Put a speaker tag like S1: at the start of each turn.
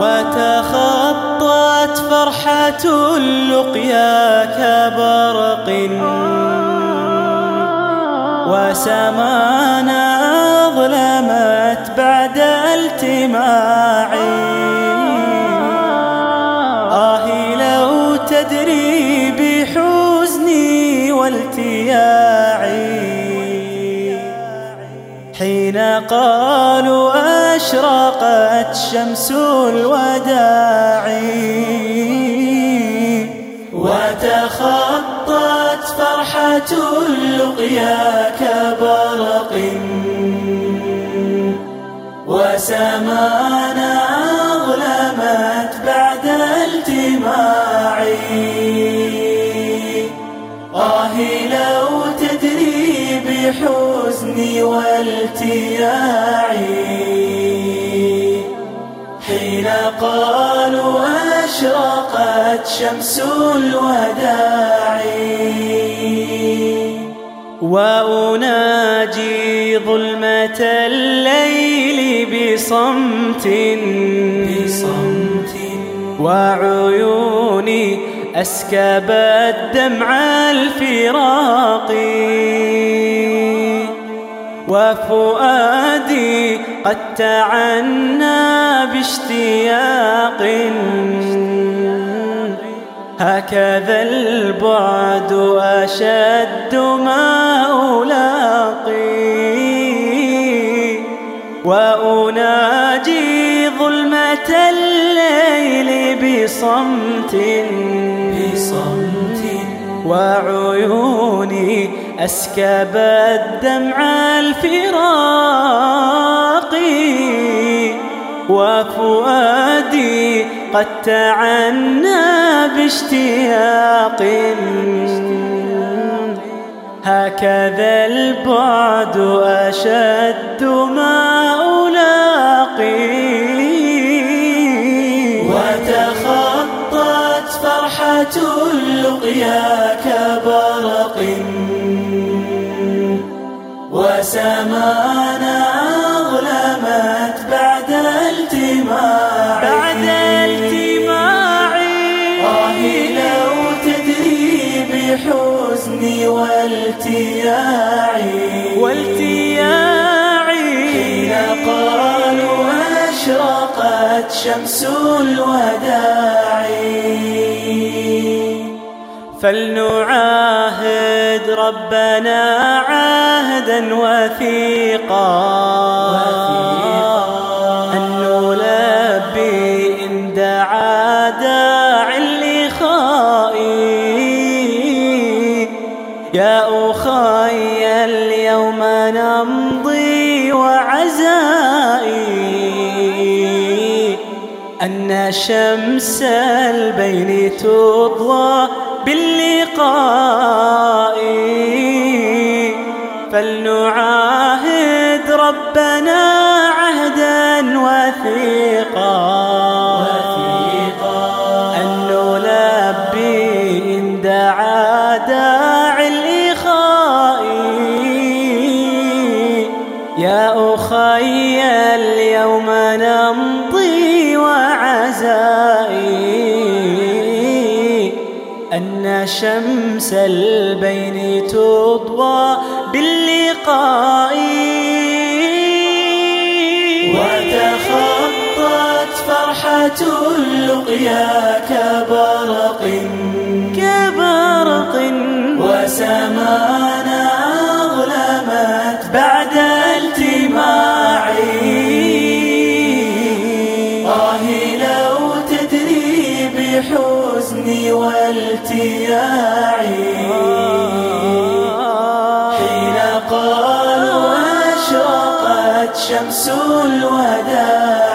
S1: وتخطت فرحة اللقيا كبرق، وسمانا أظلمت بعد التماعي. آهي لو تدري بحزني والتياعي، حين قالوا أشرقت شمس الوداع، وتخطت فرحة اللقيا كبرق، وسمانا أظلمت بعد التماعي. آهي لو تدري بحزني والتياعي، حين قالوا أشرقت شمس الوداع. وأناجي ظلمة الليل بصمت، وعيوني أسكبت دمع الفراق، وفؤادي قد تعنى باشتياق. هكذا البعد أشد ما ألاقي، وأناجي ظلمة الليل بصمت، وعيوني أسكبت دمع الفراق، وفؤادي قد تعنى باشتياق. هكذا البعد أشد ما ألاقي. وتخطت فرحة اللقيا كبرق، وسمانا أظلمت بعد التماعي. آهي لو تدري بحزني والتياعي، حين قالوا أشرقت شمس الوداع. فلنعاهد ربنا عهدا وثيقا، أن نلبي إن دعا داع لخائي. يا أخي اليوم نمضي وعزائي، أن شمس البين تضوى باللقاء. فلنعاهد ربنا عهدا وثيقا، أن نلبي إن دعا داع الإخاء. يا أخي اليوم نمضي وعزائي، أن شمس البين تضوى باللقاء. وتخطت فرحة اللقيا كبرق، وسمانا أظلمت بعد التماعي. آهي لو تدري بحزني والتياعي، حين قالوا أشرقت شمس الوداع.